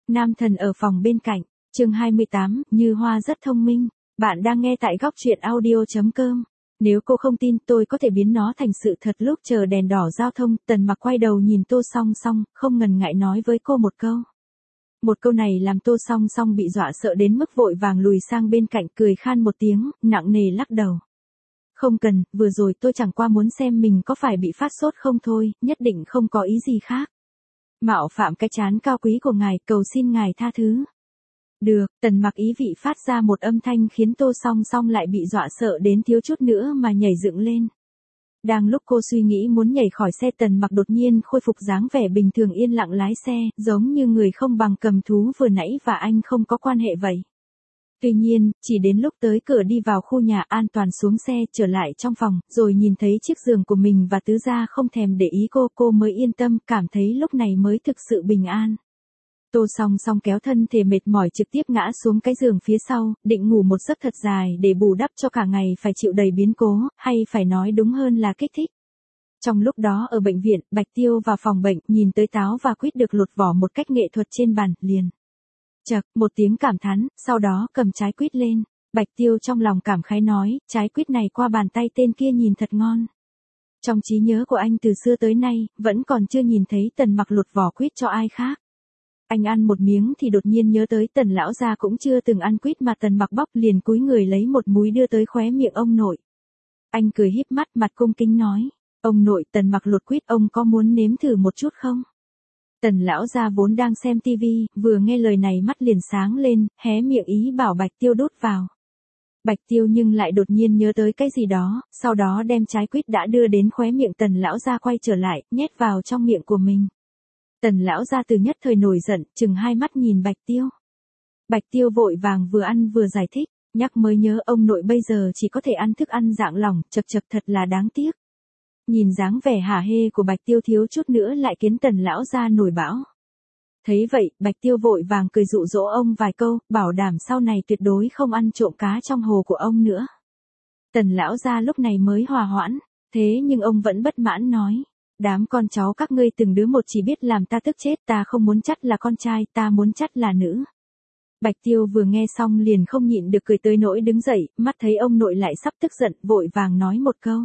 Nam thần ở phòng bên cạnh, chương 28, Như Hoa rất thông minh. Bạn đang nghe tại góc truyện audio.com. Nếu cô không tin tôi có thể biến nó thành sự thật. Lúc chờ đèn đỏ giao thông, Tần Mặc quay đầu nhìn Tô Song Song, không ngần ngại nói với cô một câu. Một câu này làm Tô Song Song bị dọa sợ đến mức vội vàng lùi sang bên cạnh, cười khan một tiếng, nặng nề lắc đầu. Không cần, vừa rồi tôi chẳng qua muốn xem mình có phải bị phát sốt không thôi, nhất định không có ý gì khác. Mạo phạm cái trán cao quý của ngài, cầu xin ngài tha thứ. Được, Tần Mặc ý vị phát ra một âm thanh khiến Tô Song Song lại bị dọa sợ đến thiếu chút nữa mà nhảy dựng lên. Đang lúc cô suy nghĩ muốn nhảy khỏi xe, Tần Mặc đột nhiên khôi phục dáng vẻ bình thường yên lặng lái xe, giống như người không bằng cầm thú vừa nãy và anh không có quan hệ vậy. Tuy nhiên, chỉ đến lúc tới cửa đi vào khu nhà an toàn xuống xe trở lại trong phòng, rồi nhìn thấy chiếc giường của mình và tứ gia không thèm để ý cô mới yên tâm, cảm thấy lúc này mới thực sự bình an. Tô Song Song kéo thân thể mệt mỏi trực tiếp ngã xuống cái giường phía sau, định ngủ một giấc thật dài để bù đắp cho cả ngày phải chịu đầy biến cố, hay phải nói đúng hơn là kích thích. Trong lúc đó ở bệnh viện, Bạch Tiêu vào phòng bệnh, nhìn tới táo và quýt được lột vỏ một cách nghệ thuật trên bàn, liền. Chậc, một tiếng cảm thán, sau đó cầm trái quýt lên. Bạch Tiêu trong lòng cảm khái nói, trái quýt này qua bàn tay tên kia nhìn thật ngon. Trong trí nhớ của anh từ xưa tới nay, vẫn còn chưa nhìn thấy Tần Mặc lột vỏ quýt cho ai khác. Anh ăn một miếng thì đột nhiên nhớ tới Tần lão gia cũng chưa từng ăn quýt mà Tần Mặc bóc, liền cúi người lấy một múi đưa tới khóe miệng ông nội. Anh cười híp mắt, mặt cung kính nói, ông nội, Tần Mặc lột quýt, ông có muốn nếm thử một chút không? Tần lão gia vốn đang xem tivi, vừa nghe lời này mắt liền sáng lên, hé miệng ý bảo Bạch Tiêu đút vào. Bạch Tiêu nhưng lại đột nhiên nhớ tới cái gì đó, sau đó đem trái quýt đã đưa đến khóe miệng Tần lão gia quay trở lại, nhét vào trong miệng của mình. Tần lão gia từ nhất thời nổi giận, trừng hai mắt nhìn Bạch Tiêu. Bạch Tiêu vội vàng vừa ăn vừa giải thích, nhắc mới nhớ ông nội bây giờ chỉ có thể ăn thức ăn dạng lỏng, chật thật là đáng tiếc. Nhìn dáng vẻ hả hê của Bạch Tiêu thiếu chút nữa lại khiến Tần lão gia nổi bão. Thấy vậy, Bạch Tiêu vội vàng cười dụ dỗ ông vài câu, bảo đảm sau này tuyệt đối không ăn trộm cá trong hồ của ông nữa. Tần lão gia lúc này mới hòa hoãn, thế nhưng ông vẫn bất mãn nói, đám con cháu các ngươi từng đứa một chỉ biết làm ta tức chết, ta không muốn chắt là con trai, ta muốn chắt là nữ. Bạch Tiêu vừa nghe xong liền không nhịn được cười tới nỗi đứng dậy, mắt thấy ông nội lại sắp tức giận, vội vàng nói một câu.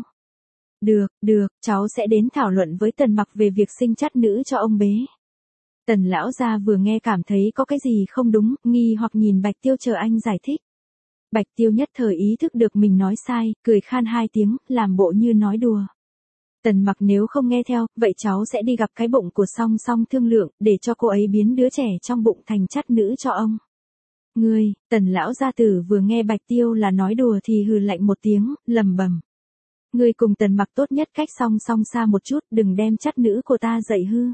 Được, cháu sẽ đến thảo luận với Tần Mặc về việc sinh chắt nữ cho ông bế. Tần lão gia vừa nghe cảm thấy có cái gì không đúng, nghi hoặc nhìn Bạch Tiêu chờ anh giải thích. Bạch Tiêu nhất thời ý thức được mình nói sai, cười khan hai tiếng, làm bộ như nói đùa. Tần Mặc nếu không nghe theo, vậy cháu sẽ đi gặp cái bụng của Song Song thương lượng, để cho cô ấy biến đứa trẻ trong bụng thành chắt nữ cho ông. Ngươi, Tần lão gia tử vừa nghe Bạch Tiêu là nói đùa thì hừ lạnh một tiếng, lầm bầm. Ngươi cùng Tần Mặc tốt nhất cách Song Song xa một chút, đừng đem chắt nữ của ta dạy hư.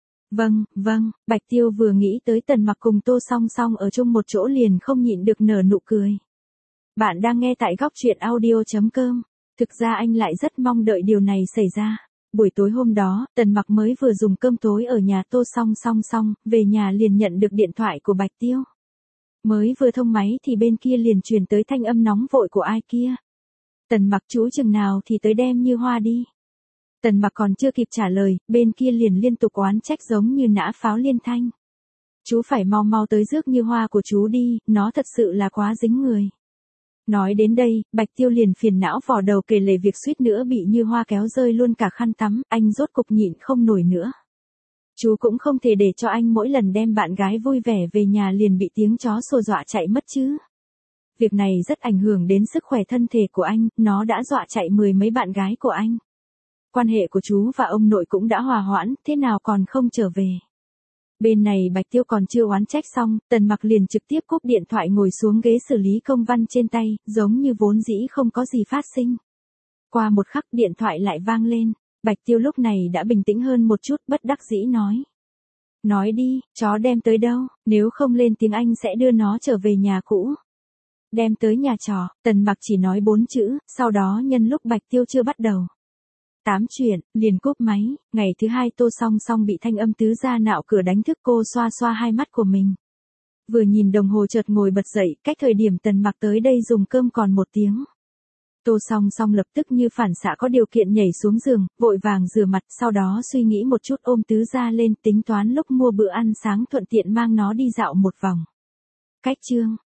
Vâng, Bạch Tiêu vừa nghĩ tới Tần Mặc cùng Tô Song Song ở chung một chỗ liền không nhịn được nở nụ cười. Bạn đang nghe tại góc truyện audio.com. Thực ra anh lại rất mong đợi điều này xảy ra. Buổi tối hôm đó, Tần Mặc mới vừa dùng cơm tối ở nhà Tô Song Song xong, về nhà liền nhận được điện thoại của Bạch Tiêu. Mới vừa thông máy thì bên kia liền truyền tới thanh âm nóng vội của ai kia. Tần Mặc chú chừng nào thì tới đem Như Hoa đi. Tần Mặc còn chưa kịp trả lời, bên kia liền liên tục oán trách giống như nã pháo liên thanh. Chú phải mau tới rước Như Hoa của chú đi, nó thật sự là quá dính người. Nói đến đây, Bạch Tiêu liền phiền não vò đầu kể lể việc suýt nữa bị Như Hoa kéo rơi luôn cả khăn tắm, anh rốt cục nhịn không nổi nữa. Chú cũng không thể để cho anh mỗi lần đem bạn gái vui vẻ về nhà liền bị tiếng chó sủa dọa chạy mất chứ. Việc này rất ảnh hưởng đến sức khỏe thân thể của anh, nó đã dọa chạy mười mấy bạn gái của anh. Quan hệ của chú và ông nội cũng đã hòa hoãn, thế nào còn không trở về. Bên này Bạch Tiêu còn chưa oán trách xong, Tần Mặc liền trực tiếp cúp điện thoại ngồi xuống ghế xử lý công văn trên tay, giống như vốn dĩ không có gì phát sinh. Qua một khắc điện thoại lại vang lên, Bạch Tiêu lúc này đã bình tĩnh hơn một chút, bất đắc dĩ nói. Nói đi, chó đem tới đâu, nếu không lên tiếng anh sẽ đưa nó trở về nhà cũ. Đem tới nhà trọ, Tần Mặc chỉ nói 4 chữ, sau đó nhân lúc Bạch Tiêu chưa bắt đầu 8 chuyện, liền cúp máy. Ngày thứ hai Tô Song Song bị thanh âm tứ gia nạo cửa đánh thức, cô xoa xoa hai mắt của mình. Vừa nhìn đồng hồ chợt ngồi bật dậy, cách thời điểm Tần Mặc tới đây dùng cơm còn 1 tiếng. Tô Song Song lập tức như phản xạ có điều kiện nhảy xuống giường, vội vàng rửa mặt, sau đó suy nghĩ một chút ôm Tứ Gia lên tính toán lúc mua bữa ăn sáng thuận tiện mang nó đi dạo một vòng. Cách chương